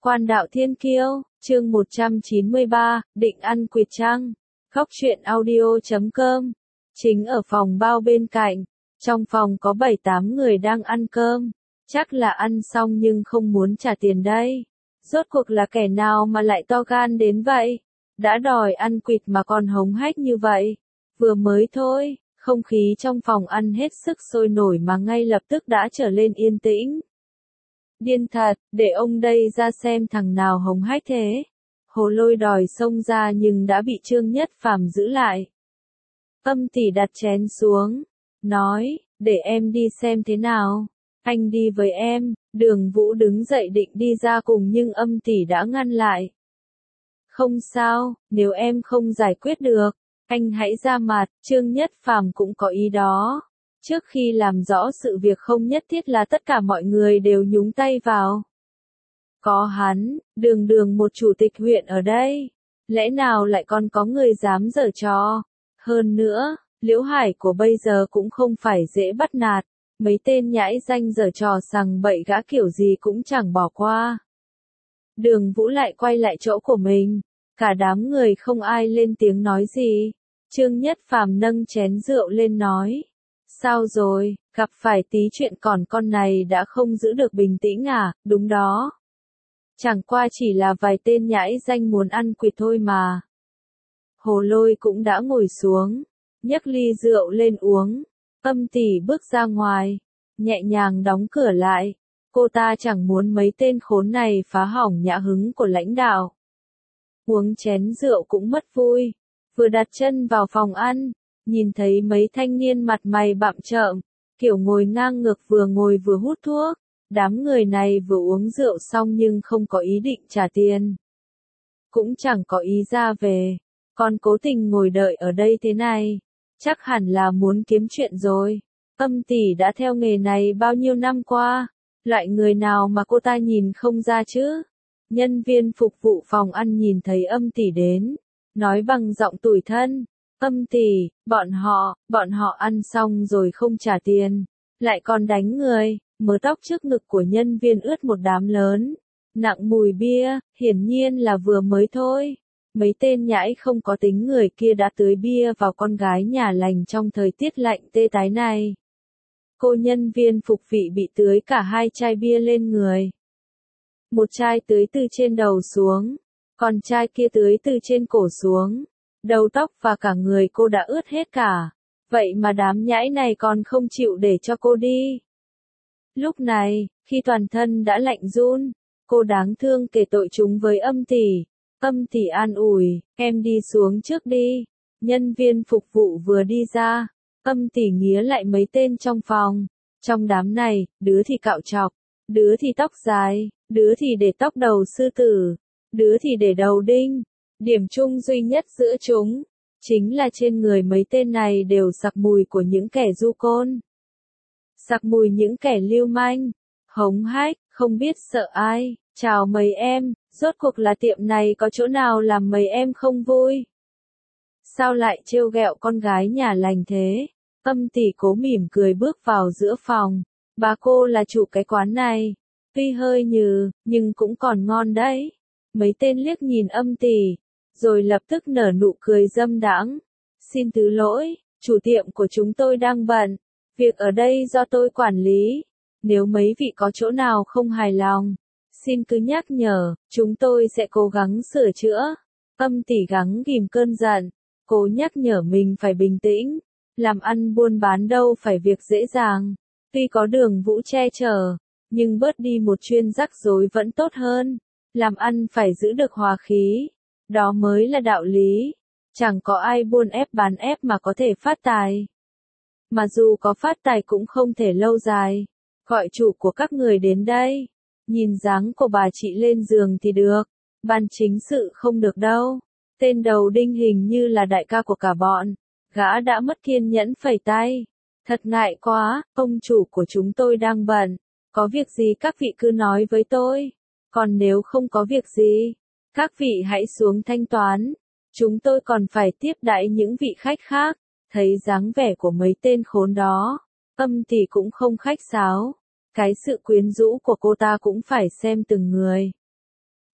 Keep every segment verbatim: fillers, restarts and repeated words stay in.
Quan đạo thiên kiêu, chương một trăm chín mươi ba, định ăn quỵt trăng. Góc truyện audio chấm com. Chính ở phòng bao bên cạnh, trong phòng có bảy tám người đang ăn cơm. Chắc là ăn xong nhưng không muốn trả tiền đây. Rốt cuộc là kẻ nào mà lại to gan đến vậy? Đã đòi ăn quỵt mà còn hống hách như vậy. Vừa mới thôi, không khí trong phòng ăn hết sức sôi nổi mà ngay lập tức đã trở lên yên tĩnh. Điên thật, để ông đây ra xem thằng nào hống hách thế. Hồ Lôi đòi xông ra nhưng đã bị Trương Nhất Phàm giữ lại. Âm tỷ đặt chén xuống, nói, để em đi xem thế nào. Anh đi với em. Đường Vũ đứng dậy định đi ra cùng nhưng âm tỷ đã ngăn lại. Không sao, nếu em không giải quyết được, anh hãy ra mặt. Trương Nhất Phàm cũng có ý đó. Trước khi làm rõ sự việc không nhất thiết là tất cả mọi người đều nhúng tay vào. Có hắn, đường đường một chủ tịch huyện ở đây. Lẽ nào lại còn có người dám giở trò? Hơn nữa, Liễu Hải của bây giờ cũng không phải dễ bắt nạt. Mấy tên nhãi danh giở trò sằng bậy gã kiểu gì cũng chẳng bỏ qua. Đường Vũ lại quay lại chỗ của mình. Cả đám người không ai lên tiếng nói gì. Trương Nhất Phàm nâng chén rượu lên nói. Sao rồi, gặp phải tí chuyện còn con này đã không giữ được bình tĩnh à? Đúng đó. Chẳng qua chỉ là vài tên nhãi danh muốn ăn quỵt thôi mà. Hồ Lôi cũng đã ngồi xuống, nhấc ly rượu lên uống. Âm tỷ bước ra ngoài, nhẹ nhàng đóng cửa lại. Cô ta chẳng muốn mấy tên khốn này phá hỏng nhã hứng của lãnh đạo. Uống chén rượu cũng mất vui. Vừa đặt chân vào phòng ăn, nhìn thấy mấy thanh niên mặt mày bặm trợn, kiểu ngồi ngang ngược vừa ngồi vừa hút thuốc. Đám người này vừa uống rượu xong nhưng không có ý định trả tiền. Cũng chẳng có ý ra về, còn cố tình ngồi đợi ở đây thế này. Chắc hẳn là muốn kiếm chuyện rồi. Âm tỷ đã theo nghề này bao nhiêu năm qua. Loại người nào mà cô ta nhìn không ra chứ? Nhân viên phục vụ phòng ăn nhìn thấy âm tỷ đến, nói bằng giọng tủi thân. Âm tỷ, bọn họ, bọn họ ăn xong rồi không trả tiền, lại còn đánh người. Mớ tóc trước ngực của nhân viên ướt một đám lớn, nặng mùi bia, hiển nhiên là vừa mới thôi. Mấy tên nhãi không có tính người kia đã tưới bia vào con gái nhà lành trong thời tiết lạnh tê tái này. Cô nhân viên phục vị bị tưới cả hai chai bia lên người. Một chai tưới từ trên đầu xuống, còn chai kia tưới từ trên cổ xuống. Đầu tóc và cả người cô đã ướt hết cả. Vậy mà đám nhãi này còn không chịu để cho cô đi. Lúc này, khi toàn thân đã lạnh run, cô đáng thương kể tội chúng với âm tỷ. Âm tỷ an ủi, em đi xuống trước đi. Nhân viên phục vụ vừa đi ra, âm tỷ nghía lại mấy tên trong phòng. Trong đám này, đứa thì cạo chọc, đứa thì tóc dài, đứa thì để tóc đầu sư tử, đứa thì để đầu đinh. Điểm chung duy nhất giữa chúng, chính là trên người mấy tên này đều sặc mùi của những kẻ du côn. Sặc mùi những kẻ lưu manh, hống hách, không biết sợ ai. Chào mấy em, rốt cuộc là tiệm này có chỗ nào làm mấy em không vui? Sao lại trêu ghẹo con gái nhà lành thế? Âm tỷ cố mỉm cười bước vào giữa phòng. Bà cô là chủ cái quán này. Tuy hơi nhừ, nhưng cũng còn ngon đấy. Mấy tên liếc nhìn âm tỷ, rồi lập tức nở nụ cười dâm đãng. Xin thứ lỗi, chủ tiệm của chúng tôi đang bận. Việc ở đây do tôi quản lý. Nếu mấy vị có chỗ nào không hài lòng, xin cứ nhắc nhở, chúng tôi sẽ cố gắng sửa chữa. Âm tỷ gắng ghìm cơn giận, cố nhắc nhở mình phải bình tĩnh. Làm ăn buôn bán đâu phải việc dễ dàng. Tuy có Đường Vũ che chở, nhưng bớt đi một chuyên rắc rối vẫn tốt hơn. Làm ăn phải giữ được hòa khí. Đó mới là đạo lý. Chẳng có ai buôn ép bán ép mà có thể phát tài. Mà dù có phát tài cũng không thể lâu dài. Gọi chủ của các người đến đây. Nhìn dáng của bà chị lên giường thì được. Ban chính sự không được đâu. Tên đầu đinh hình như là đại ca của cả bọn. Gã đã mất kiên nhẫn phẩy tay. Thật ngại quá, ông chủ của chúng tôi đang bận. Có việc gì các vị cứ nói với tôi. Còn nếu không có việc gì, các vị hãy xuống thanh toán. Chúng tôi còn phải tiếp đãi những vị khách khác. Thấy dáng vẻ của mấy tên khốn đó, âm tỷ cũng không khách sáo. Cái sự quyến rũ của cô ta cũng phải xem từng người.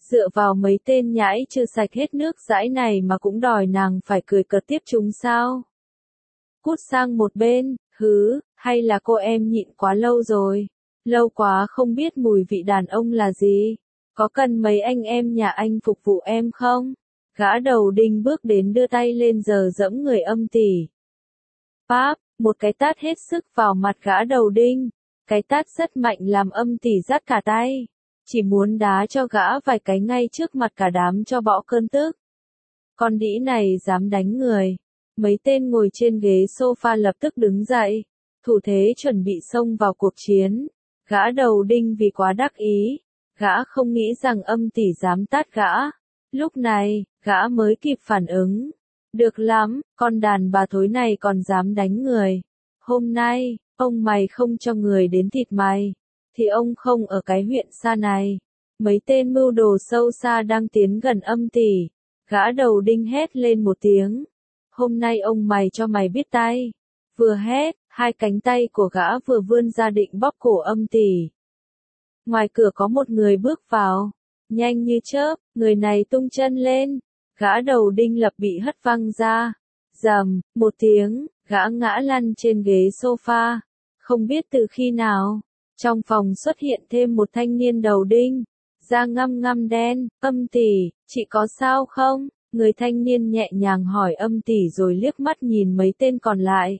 dựa vào mấy tên nhãi chưa sạch hết nước dãi này mà cũng đòi nàng phải cười cợt tiếp chúng sao? Cút sang một bên, hứ, hay là cô em nhịn quá lâu rồi, lâu quá không biết mùi vị đàn ông là gì, có cần mấy anh em nhà anh phục vụ em không? Gã đầu đinh bước đến đưa tay lên giở giẫm người Âm Tỷ. Páp, một cái tát hết sức vào mặt gã đầu đinh, cái tát rất mạnh làm Âm Tỷ rát cả tay, chỉ muốn đá cho gã vài cái ngay trước mặt cả đám cho bỏ cơn tức. Con đĩ này dám đánh người. Mấy tên ngồi trên ghế sofa lập tức đứng dậy, thủ thế chuẩn bị xông vào cuộc chiến. Gã đầu đinh vì quá đắc ý, gã không nghĩ rằng Âm Tỷ dám tát gã. Lúc này, gã mới kịp phản ứng. Được lắm, con đàn bà thối này còn dám đánh người. Hôm nay, ông mày không cho người đến thịt mày, thì ông không ở cái huyện xa này. Mấy tên mưu đồ sâu xa đang tiến gần Âm Tỷ. Gã đầu đinh hét lên một tiếng. Hôm nay ông mày cho mày biết tay. Vừa hét, hai cánh tay của gã vừa vươn ra định bóp cổ Âm Tỷ. Ngoài cửa có một người bước vào. Nhanh như chớp, người này tung chân lên. Gã đầu đinh lập bị hất văng ra. Rầm, một tiếng, gã ngã lăn trên ghế sofa. Không biết từ khi nào, trong phòng xuất hiện thêm một thanh niên đầu đinh. Da ngăm ngăm đen. Âm Tỷ, chị có sao không? Người thanh niên nhẹ nhàng hỏi Âm Tỷ rồi liếc mắt nhìn mấy tên còn lại.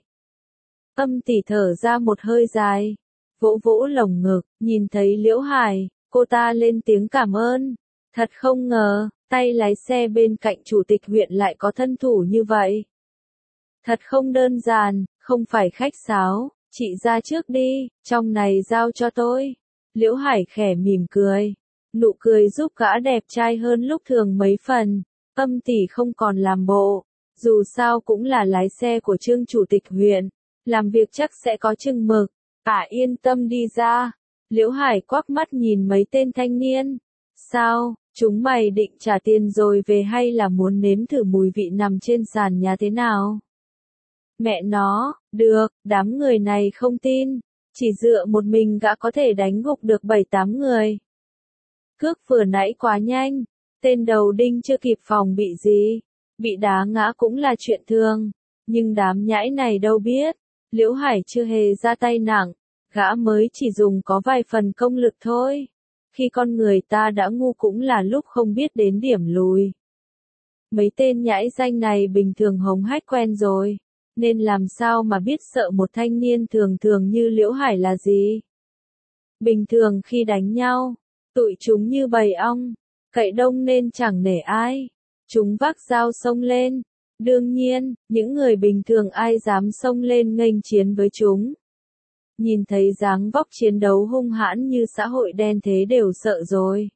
Âm Tỷ thở ra một hơi dài, vỗ vỗ lồng ngực, nhìn thấy Liễu Hải, cô ta lên tiếng cảm ơn. Thật không ngờ, tay lái xe bên cạnh chủ tịch huyện lại có thân thủ như vậy. Thật không đơn giản, không phải khách sáo, chị ra trước đi, trong này giao cho tôi. Liễu Hải khẽ mỉm cười, nụ cười giúp gã đẹp trai hơn lúc thường mấy phần. Âm Tỷ không còn làm bộ, dù sao cũng là lái xe của Trương chủ tịch huyện, làm việc chắc sẽ có chừng mực, bà yên tâm đi ra. Liễu Hải quắc mắt nhìn mấy tên thanh niên, sao, chúng mày định trả tiền rồi về hay là muốn nếm thử mùi vị nằm trên sàn nhà thế nào? Mẹ nó, được, đám người này không tin, chỉ dựa một mình gã có thể đánh gục được bảy tám người. Cước vừa nãy quá nhanh. Tên đầu đinh chưa kịp phòng bị gì, bị đá ngã cũng là chuyện thường, nhưng đám nhãi này đâu biết, Liễu Hải chưa hề ra tay nặng, gã mới chỉ dùng có vài phần công lực thôi. Khi con người ta đã ngu cũng là lúc không biết đến điểm lùi. Mấy tên nhãi danh này bình thường hống hách quen rồi, nên làm sao mà biết sợ một thanh niên thường thường như Liễu Hải là gì. Bình thường khi đánh nhau, tụi chúng như bầy ong. Cậy đông nên chẳng nể ai. Chúng vác dao xông lên. Đương nhiên, những người bình thường ai dám xông lên nghênh chiến với chúng. Nhìn thấy dáng vóc chiến đấu hung hãn như xã hội đen thế đều sợ rồi.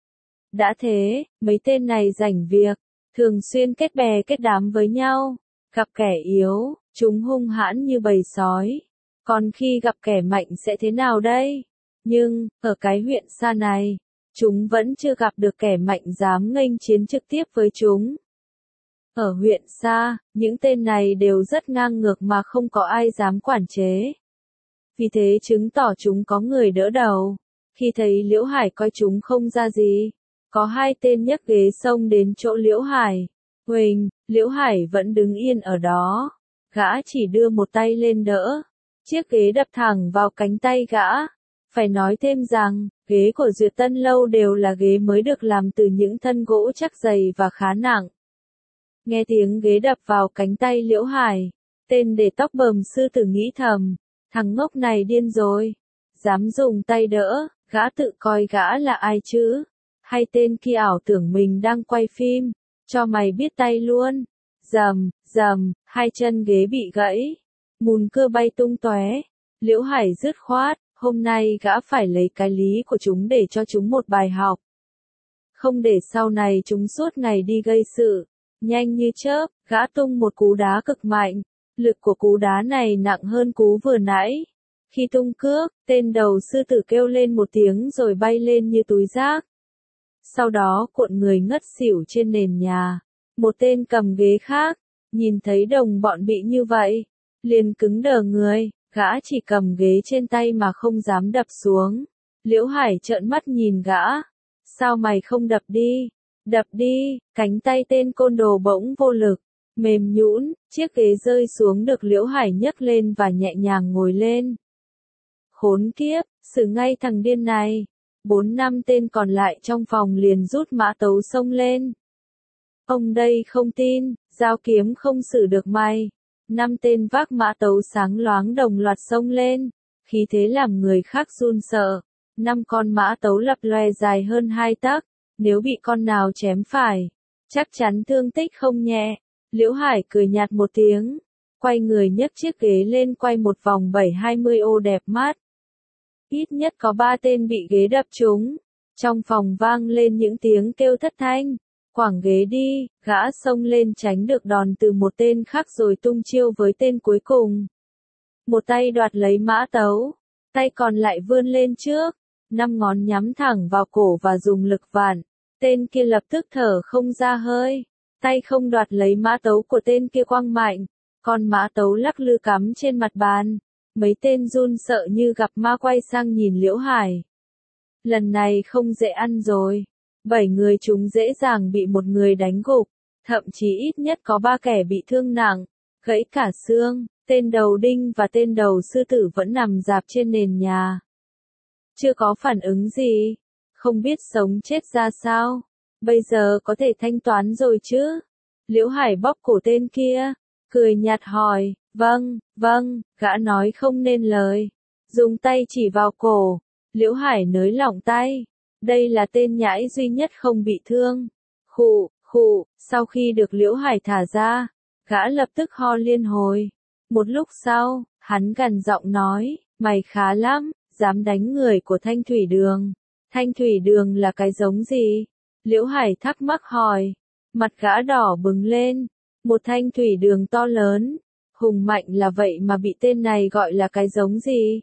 Đã thế, mấy tên này rảnh việc, thường xuyên kết bè kết đám với nhau. Gặp kẻ yếu, chúng hung hãn như bầy sói. Còn khi gặp kẻ mạnh sẽ thế nào đây? Nhưng, ở cái huyện xa này, chúng vẫn chưa gặp được kẻ mạnh dám nghênh chiến trực tiếp với chúng. Ở huyện xa, những tên này đều rất ngang ngược mà không có ai dám quản chế. Vì thế chứng tỏ chúng có người đỡ đầu. Khi thấy Liễu Hải coi chúng không ra gì, có hai tên nhấc ghế xông đến chỗ Liễu Hải. Huỳnh, Liễu Hải vẫn đứng yên ở đó. Gã chỉ đưa một tay lên đỡ. Chiếc ghế đập thẳng vào cánh tay gã. Phải nói thêm rằng, ghế của Duyệt Tân Lâu đều là ghế mới được làm từ những thân gỗ chắc dày và khá nặng. Nghe tiếng ghế đập vào cánh tay Liễu Hải, tên để tóc bờm sư tử nghĩ thầm, thằng ngốc này điên rồi, dám dùng tay đỡ, gã tự coi gã là ai chứ? Hay tên kia ảo tưởng mình đang quay phim, cho mày biết tay luôn. Rầm, rầm, hai chân ghế bị gãy, mùn cưa bay tung tóe. Liễu Hải dứt khoát, hôm nay gã phải lấy cái lý của chúng để cho chúng một bài học. Không để sau này chúng suốt ngày đi gây sự. Nhanh như chớp, gã tung một cú đá cực mạnh. Lực của cú đá này nặng hơn cú vừa nãy. Khi tung cước, tên đầu sư tử kêu lên một tiếng rồi bay lên như túi rác. Sau đó cuộn người ngất xỉu trên nền nhà. Một tên cầm ghế khác, nhìn thấy đồng bọn bị như vậy, liền cứng đờ người, gã chỉ cầm ghế trên tay mà không dám đập xuống. Liễu Hải trợn mắt nhìn gã. sao mày không đập đi, đập đi, cánh tay tên côn đồ bỗng vô lực, mềm nhũn, chiếc ghế rơi xuống được Liễu Hải nhấc lên và nhẹ nhàng ngồi lên. Khốn kiếp, xử ngay thằng điên này. Bốn năm tên còn lại trong phòng liền rút mã tấu xông lên. Ông đây không tin, dao kiếm không xử được mày. Năm tên vác mã tấu sáng loáng đồng loạt xông lên, khí thế làm người khác run sợ. Năm con mã tấu lập lòe dài hơn hai tấc, nếu bị con nào chém phải, chắc chắn thương tích không nhẹ. Liễu Hải cười nhạt một tiếng, quay người nhấc chiếc ghế lên quay một vòng bảy hai mươi ô đẹp mắt. Ít nhất có ba tên bị ghế đập trúng. Trong phòng vang lên những tiếng kêu thất thanh. Quẳng ghế đi, gã xông lên tránh được đòn từ một tên khác rồi tung chiêu với tên cuối cùng. Một tay đoạt lấy mã tấu, tay còn lại vươn lên trước, năm ngón nhắm thẳng vào cổ và dùng lực vặn. Tên kia lập tức thở không ra hơi, tay không đoạt lấy mã tấu của tên kia quăng mạnh, con mã tấu lắc lư cắm trên mặt bàn. Mấy tên run sợ như gặp ma quay sang nhìn Liễu Hải. Lần này không dễ ăn rồi. Bảy người chúng dễ dàng bị một người đánh gục, thậm chí ít nhất có ba kẻ bị thương nặng, gãy cả xương, tên đầu đinh và tên đầu sư tử vẫn nằm rạp trên nền nhà. Chưa có phản ứng gì, không biết sống chết ra sao, bây giờ có thể thanh toán rồi chứ? Liễu Hải bóp cổ tên kia, cười nhạt hỏi, vâng, vâng, gã nói không nên lời, dùng tay chỉ vào cổ, Liễu Hải nới lỏng tay. Đây là tên nhãi duy nhất không bị thương. Khụ, khụ, sau khi được Liễu Hải thả ra, gã lập tức ho liên hồi. Một lúc sau, hắn gằn giọng nói, mày khá lắm, dám đánh người của Thanh Thủy Đường. Thanh Thủy Đường là cái giống gì? Liễu Hải thắc mắc hỏi. Mặt gã đỏ bừng lên. Một Thanh Thủy Đường to lớn, hùng mạnh là vậy mà bị tên này gọi là cái giống gì?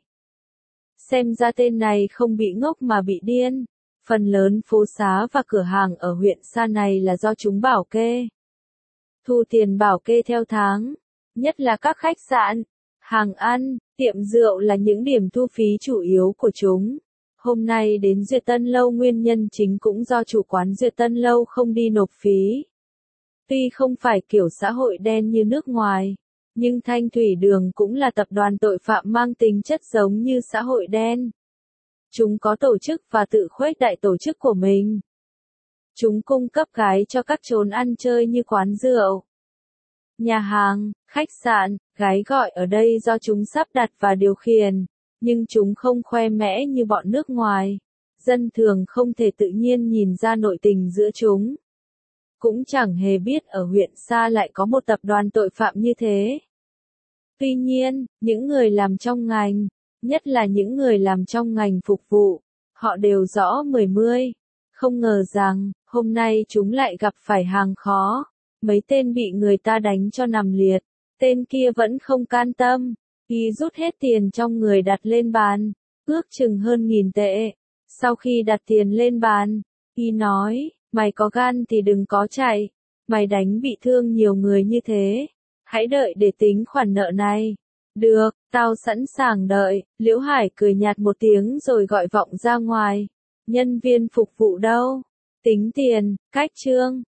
Xem ra tên này không bị ngốc mà bị điên. Phần lớn phố xá và cửa hàng ở huyện Sa này là do chúng bảo kê. Thu tiền bảo kê theo tháng, nhất là các khách sạn, hàng ăn, tiệm rượu là những điểm thu phí chủ yếu của chúng. Hôm nay đến Duyệt Tân Lâu nguyên nhân chính cũng do chủ quán Duyệt Tân Lâu không đi nộp phí. Tuy không phải kiểu xã hội đen như nước ngoài, nhưng Thanh Thủy Đường cũng là tập đoàn tội phạm mang tính chất giống như xã hội đen. Chúng có tổ chức và tự khuếch đại tổ chức của mình. Chúng cung cấp gái cho các chốn ăn chơi như quán rượu, nhà hàng, khách sạn, gái gọi ở đây do chúng sắp đặt và điều khiển, nhưng chúng không khoe mẽ như bọn nước ngoài. Dân thường không thể tự nhiên nhìn ra nội tình giữa chúng. Cũng chẳng hề biết ở huyện Sa lại có một tập đoàn tội phạm như thế. Tuy nhiên, những người làm trong ngành, nhất là những người làm trong ngành phục vụ, họ đều rõ mười mươi. Không ngờ rằng, hôm nay chúng lại gặp phải hàng khó. Mấy tên bị người ta đánh cho nằm liệt. Tên kia vẫn không can tâm. Y rút hết tiền trong người đặt lên bàn. Ước chừng hơn nghìn tệ. Sau khi đặt tiền lên bàn, Y nói, mày có gan thì đừng có chạy. Mày đánh bị thương nhiều người như thế. Hãy đợi để tính khoản nợ này. Được, tao sẵn sàng đợi. Liễu Hải cười nhạt một tiếng rồi gọi vọng ra ngoài. Nhân viên phục vụ đâu? Tính tiền, cách trương.